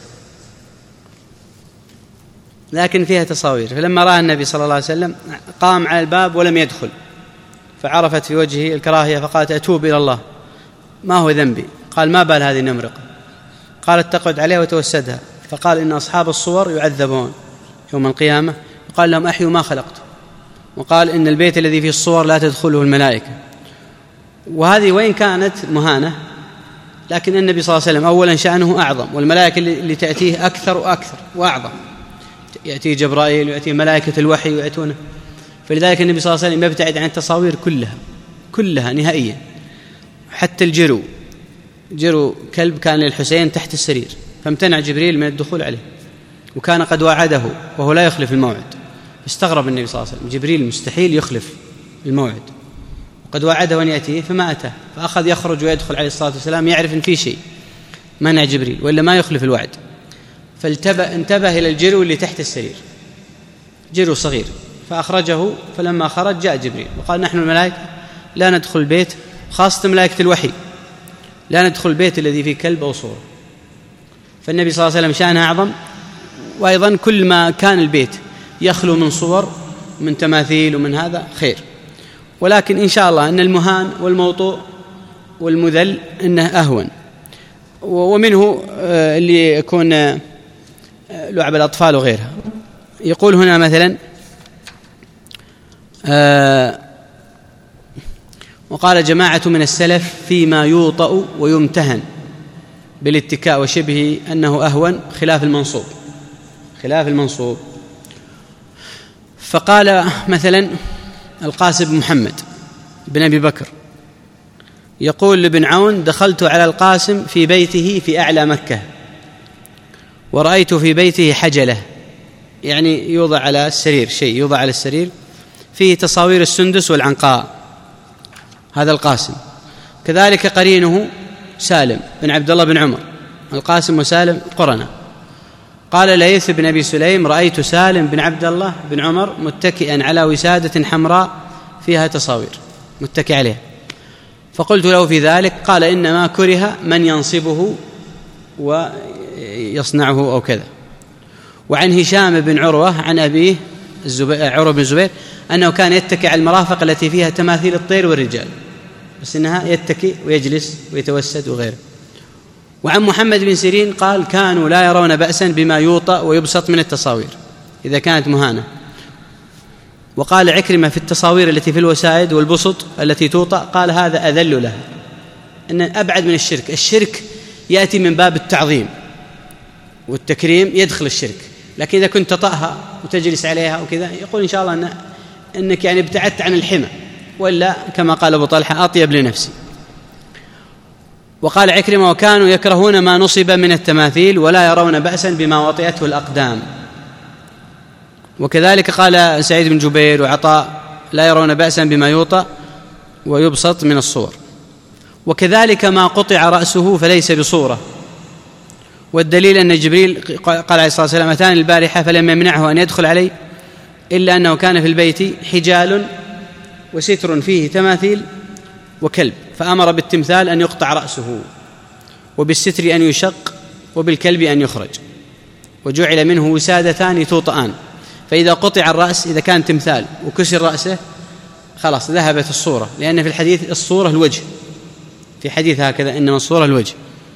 لكن فيها تصاوير. فلما رأى النبي صلى الله عليه وسلم قام على الباب ولم يدخل، فعرفت في وجهه الكراهية فقالت: أتوب إلى الله، ما هو ذنبي؟ قال: ما بال هذه النمرقة؟ قالت: تقعد عليها وتوسدها. فقال: إن أصحاب الصور يعذبون يوم القيامة، وقال لهم: أحيوا ما خلقتم. وقال: إن البيت الذي فيه الصور لا تدخله الملائكة. وهذه وإن كانت مهانة، لكن النبي صلى الله عليه وسلم أولا شأنه أعظم، والملائكة اللي تأتيه أكثر وأكثر وأعظم، يأتي جبرائيل ويأتي ملائكة الوحي ويأتونه. فلذلك النبي صلى الله عليه وسلم يبتعد عن التصاوير كلها كلها نهائيا، حتى الجرو، جرو كلب كان للحسين تحت السرير، فامتنع جبريل من الدخول عليه، وكان قد وعده وهو لا يخلف الموعد. استغرب النبي صلى الله عليه وسلم، جبريل مستحيل يخلف الموعد، وقد وعده أن يأتيه فما أتاه، فأخذ يخرج ويدخل عليه الصلاة والسلام يعرف أن في شيء منع جبريل وإلا ما يخلف الوعد. فانتبه إلى الجرو اللي تحت السرير، جرو صغير، فأخرجه. فلما خرج جاء جبريل وقال: نحن الملائكة لا ندخل البيت، خاصة ملائكة الوحي، لا ندخل البيت الذي فيه كلب أو صورة. فالنبي صلى الله عليه وسلم شأنه أعظم. وأيضا كل ما كان البيت يخلو من صور، من تماثيل ومن هذا خير، ولكن إن شاء الله أن المهان والموطوء والمذل إنه أهون. ومنه اللي يكون لعب الأطفال وغيرها. يقول هنا مثلا: وقال جماعة من السلف فيما يوطأ ويمتهن بالاتكاء وشبه أنه أهون، خلاف المنصوب خلاف المنصوب فقال مثلا القاسم بن محمد بن أبي بكر يقول لابن عون: دخلت على القاسم في بيته في أعلى مكة، ورأيت في بيته حجلة، يعني يوضع على السرير، شيء يوضع على السرير فيه تصاوير السندس والعنقاء، هذا القاسم. كذلك قرينه سالم بن عبد الله بن عمر، القاسم وسالم قرنا. قال ليث بن أبي سليم: رأيت سالم بن عبد الله بن عمر متكئا على وسادة حمراء فيها تصاوير، متكئ عليها. فقلت له في ذلك، قال: إنما كره من ينصبه ويصنعه أو كذا. وعن هشام بن عروة عن أبيه عروة بن الزبير أنه كان يتكئ على المرافق التي فيها تماثيل الطير والرجال، بس إنها يتكئ ويجلس ويتوسد وغيره. وعن محمد بن سيرين قال: كانوا لا يرون بأسا بما يوطأ ويبسط من التصاوير إذا كانت مهانة. وقال عكرمة في التصاوير التي في الوسائد والبسط التي توطأ، قال: هذا أذل لها، إن أبعد من الشرك. الشرك يأتي من باب التعظيم والتكريم، يدخل الشرك. لكن إذا كنت تطأها وتجلس عليها وكذا، يقول إن شاء الله إن إنك يعني ابتعدت عن الحمى، ولا كما قال أبو طلحة: أطيب لنفسي. وقال عكرمة: وكانوا يكرهون ما نصب من التماثيل ولا يرون بأسا بما وطئته الأقدام. وكذلك قال سعيد بن جبير وعطاء: لا يرون بأسا بما يوطأ ويبسط من الصور. وكذلك ما قطع رأسه فليس بصورة. والدليل أن جبريل قال عليه الصلاة والسلام: أتاني البارحة فلم يمنعه أن يدخل علي إلا أنه كان في البيت حجال وستر فيه تماثيل وكلب، فأمر بالتمثال أن يقطع رأسه، وبالستر أن يشق، وبالكلب أن يخرج، وجعل منه وسادتان توطئان، فإذا قطع الرأس إذا كان تمثال وكسر رأسه خلاص ذهبت الصورة، لأن في الحديث الصورة الوجه، في حديث هكذا إنما الصورة الوجه.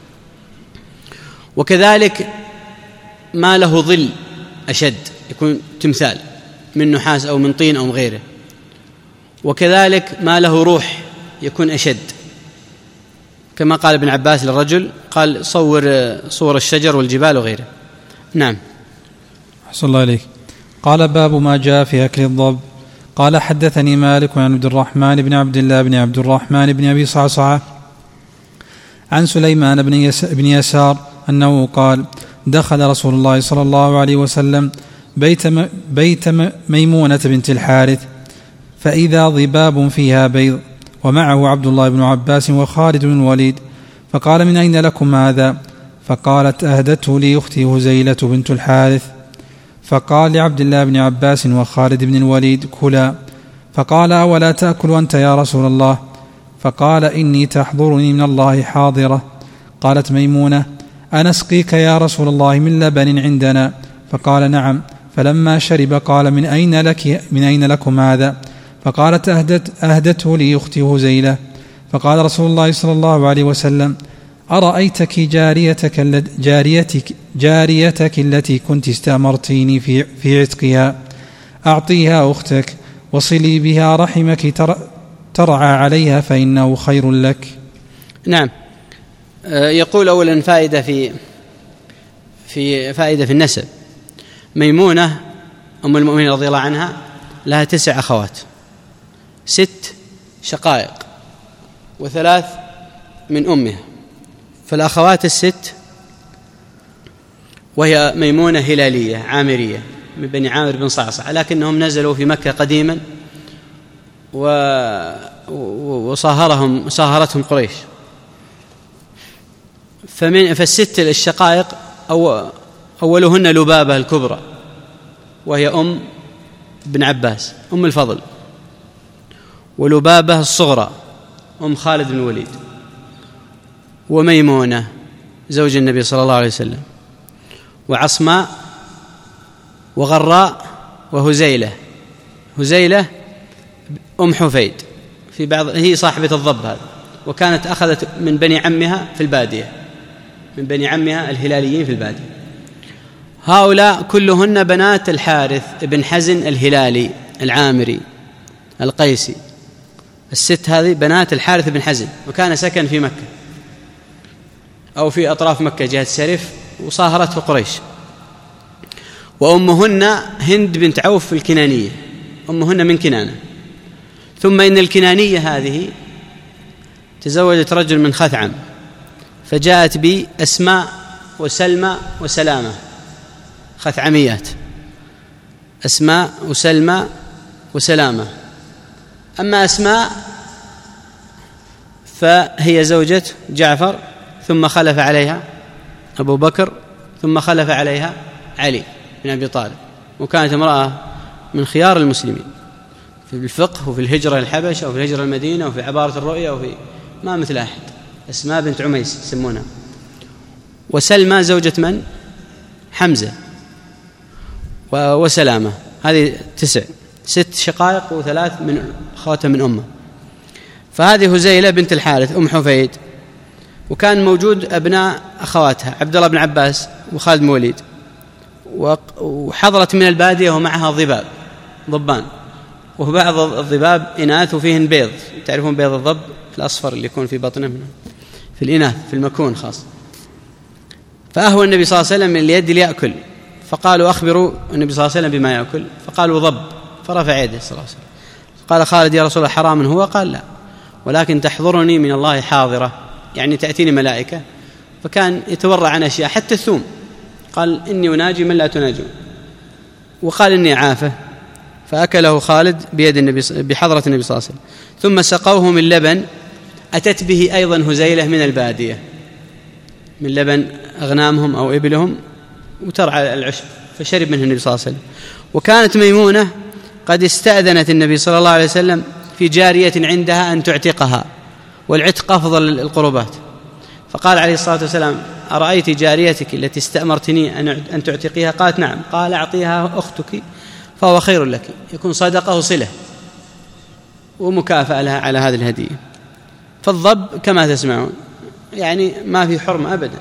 وكذلك ما له ظل أشد يكون تمثال من نحاس أو من طين أو من غيره. وكذلك ما له روح يكون أشد، كما قال ابن عباس للرجل قال: صور صور الشجر والجبال وغيره. نعم. أحسن الله إليك. قال: باب ما جاء في أكل الضب. قال: حدثني مالك عن عبد الرحمن بن عبد الله بن عبد الرحمن بن أبي صعصعة عن سليمان بن, يس بن يسار أنه قال: دخل رسول الله صلى الله عليه وسلم بيت, م بيت م ميمونة بنت الحارث، فإذا ضباب فيها بيض، ومعه عبد الله بن عباس وخالد بن الوليد، فقال: من أين لكم هذا؟ فقالت: أهدته لي أختي هزيلة بنت الحارث. فقال لعبد الله بن عباس وخالد بن الوليد: كلا. فقال: أولا تأكل أنت يا رسول الله؟ فقال: إني تحضرني من الله حاضرة. قالت ميمونة: أنسقيك يا رسول الله من لبن عندنا؟ فقال: نعم. فلما شرب قال: من أين لك من أين لكم هذا؟ فقالت: أهدت أهدته لي أختي هزيلة. فقال رسول الله صلى الله عليه وسلم: أرأيتك جاريتك, جاريتك, جاريتك التي كنت استأمرتيني في, في عتقها، أعطيها أختك وصلي بها رحمك ترعى عليها فإنه خير لك. نعم. يقول أولا فائدة في في فائدة في النسب. ميمونة أم المؤمنين رضي الله عنها لها تسع أخوات، ست شقائق وثلاث من أمها، فالأخوات الست وهي ميمونة هلالية عامرية من بني عامر بن صعصع، لكنهم نزلوا في مكة قديما وصاهرهم صاهرتهم قريش. فمن فالست الشقائق أو أولهن لبابة الكبرى وهي أم بن عباس أم الفضل، ولبابة الصغرى أم خالد بن الوليد، وميمونة زوج النبي صلى الله عليه وسلم، وعصماء وغراء وهزيلة. هزيلة أم حفيد في بعض، هي صاحبة الضب هذا، وكانت أخذت من بني عمها في البادية، من بني عمها الهلاليين في البادية. هؤلاء كلهن بنات الحارث بن حزن الهلالي العامري القيسي. الست هذه بنات الحارث بن حزن، وكان سكن في مكة أو في أطراف مكة جهة سرف، وصاهرته قريش. وأمهن هند بنت عوف الكنانية، أمهن من كنانة. ثم إن الكنانية هذه تزوجت رجل من خثعم، فجاءت بأسماء وسلمى وسلامة، خثعميات، أسماء وسلمى وسلامة. أما أسماء فهي زوجة جعفر، ثم خلف عليها أبو بكر، ثم خلف عليها علي بن أبي طالب، وكانت امرأة من خيار المسلمين في الفقه وفي الهجرة الحبشة وفي الهجرة المدينة وفي عبارة الرؤية وفي ما مثل أحد. أسماء بنت عميس يسمونها. وسلمى زوجة من؟ حمزة وسلامة. هذه تسع، ست شقائق وثلاث من أخواتها من أمه. فهذه هزيلة بنت الحارث أم حفيد، وكان موجود أبناء أخواتها عبد الله بن عباس وخالد بن الوليد، وحضرت من البادية ومعها ضباب ضبان، وبعض الضباب إناث وفيهن بيض، تعرفون بيض الضب الأصفر اللي يكون في بطنه في الإناث في المكون خاص. فأهوى النبي صلى الله عليه وسلم اليد ليأكل، فقالوا: أخبروا النبي صلى الله عليه وسلم بما يأكل، فقالوا: ضب، فرفع يده صلى الله عليه وسلم. قال خالد: يا رسول الله حرام هو؟ قال: لا، ولكن تحضرني من الله حاضرة، يعني تأتيني ملائكة. فكان يتورع عن أشياء حتى الثوم، قال: إني أناجي من لا تناجون، وقال: إني عافة، فأكله خالد بيد النبي بحضرة النبي صلى الله عليه وسلم. ثم سقوه من لبن أتت به أيضا هزيلة من البادية من لبن أغنامهم أو إبلهم وترعى العشب، فشرب منه النبي صلى الله عليه وسلم. وكانت ميمونة قد استأذنت النبي صلى الله عليه وسلم في جارية عندها أن تعتقها، والعتق أفضل القربات، فقال عليه الصلاة والسلام: أرأيت جاريتك التي استأمرتني أن تعتقيها؟ قالت: نعم. قال: أعطيها أختك فهو خير لك، يكون صدقة وصلة ومكافأة لها على هذه الهدية. فالضب كما تسمعون يعني ما في حرمة أبدا،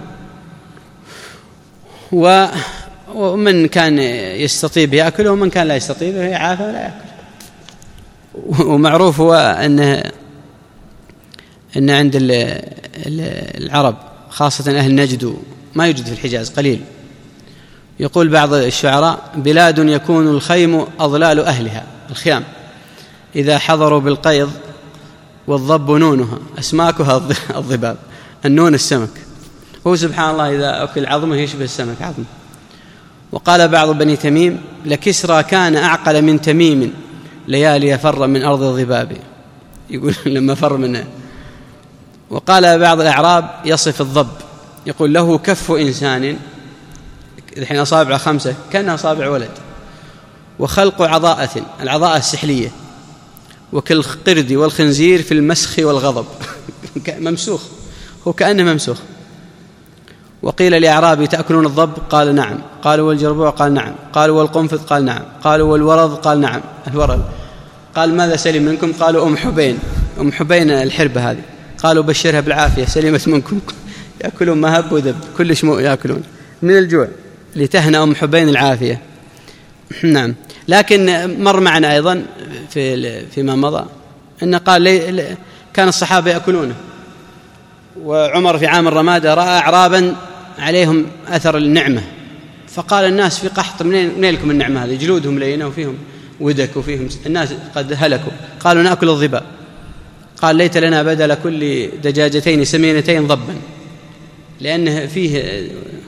ومن كان يستطيب يأكله ومن كان لا يستطيب يعافى ولا يأكل. ومعروف هو أن أن عند العرب خاصة أهل نجد ما يوجد في الحجاز قليل. يقول بعض الشعراء: بلاد يكون الخيم أضلال أهلها، الخيام، إذا حضروا بالقيض والضب نونها، أسماكها الضباب، النون السمك، هو سبحان الله إذا أكل عظمه يشبه السمك عظم. وقال بعض بني تميم: لكسرى كان أعقل من تميم ليالي فر من أرض الضباب، يقول لما فر منه. وقال بعض الأعراب يصف الضب يقول: له كف إنسان، الحين أصابع خمسة كأنها أصابع ولد، وخلق عضاءة، العضاءة السحلية، وكالقرد والخنزير في المسخ والغضب ممسوخ، هو كأنه ممسوخ. وقيل لأعرابي: تأكلون الضب؟ قال: نعم. قالوا: والجربوع؟ قال: نعم. قالوا: والقنفذ؟ قال: نعم. قالوا: والورض؟ قال: نعم. الورض. قال: ماذا سلم منكم؟ قالوا: أم حبين، أم حبين الحربة هذه. قالوا: بشرها بالعافية، سلمت منكم. يأكلون ما هب ودب، كل شموء يأكلون من الجوع، لتهنأ أم حبين العافية. نعم. لكن مر معنا أيضا في فيما مضى أن قال لي كان الصحابة يأكلونه، وعمر في عام الرمادة رأى أعرابا عليهم أثر النعمة، فقال الناس في قحط، منين لكم النعمة هذه؟ جلودهم لينة وفيهم ودك وفيهم الناس قد هلكوا. قالوا: نأكل الضباء. قال: ليت لنا بدل كل دجاجتين سمينتين ضبا، لأنه فيه،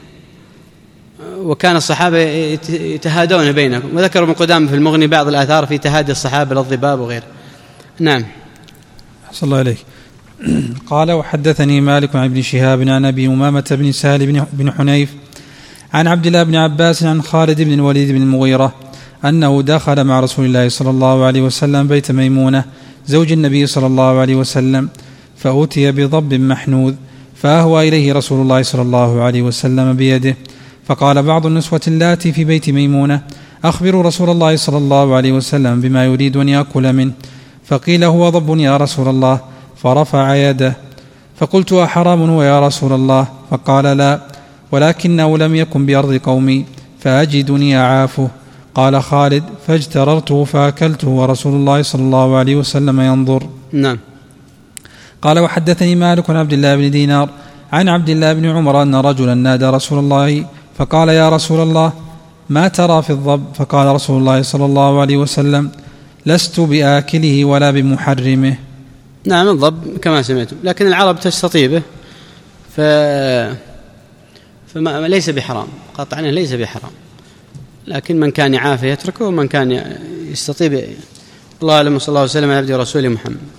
وكان الصحابة يتهادون بينهم. وذكر ابن قدامة في المغني بعض الآثار في تهادي الصحابة للضباب وغيره. نعم. أحسن الله إليك. قال: وحدثني مالك عن ابن شهاب عن أبي أمامة بن سهل بن حنيف عن عبد الله بن عباس عن خالد بن الوليد بن المغيرة أنه دخل مع رسول الله صلى الله عليه وسلم بيت ميمونة زوج النبي صلى الله عليه وسلم، فأتي بضب محنوذ، فأهوى إليه رسول الله صلى الله عليه وسلم بيده، فقال بعض النسوة اللاتي في بيت ميمونة: أخبروا رسول الله صلى الله عليه وسلم بما يريد أن يأكل منه. فقيل: هو ضب يا رسول الله، فرفع يده، فقلت: أحرام هو يا رسول الله؟ فقال: لا، ولكنه لم يكن بأرض قومي فأجدني أعافه. قال خالد: فاجتررته فأكلته ورسول الله صلى الله عليه وسلم ينظر. نعم. قال: وحدثني مالك عن عبد الله بن دينار عن عبد الله بن عمر أن رجلا نادى رسول الله فقال: يا رسول الله، ما ترى في الضب؟ فقال رسول الله صلى الله عليه وسلم: لست بآكله ولا بمحرمه. نعم، الضب كما سمعتم، لكن العرب تستطيبه، ف... فما ليس بحرام قطعا، ليس بحرام، لكن من كان يعافى يتركه، ومن كان يستطيب. الله أعلم، صلى الله عليه وسلم على عبده ورسوله محمد.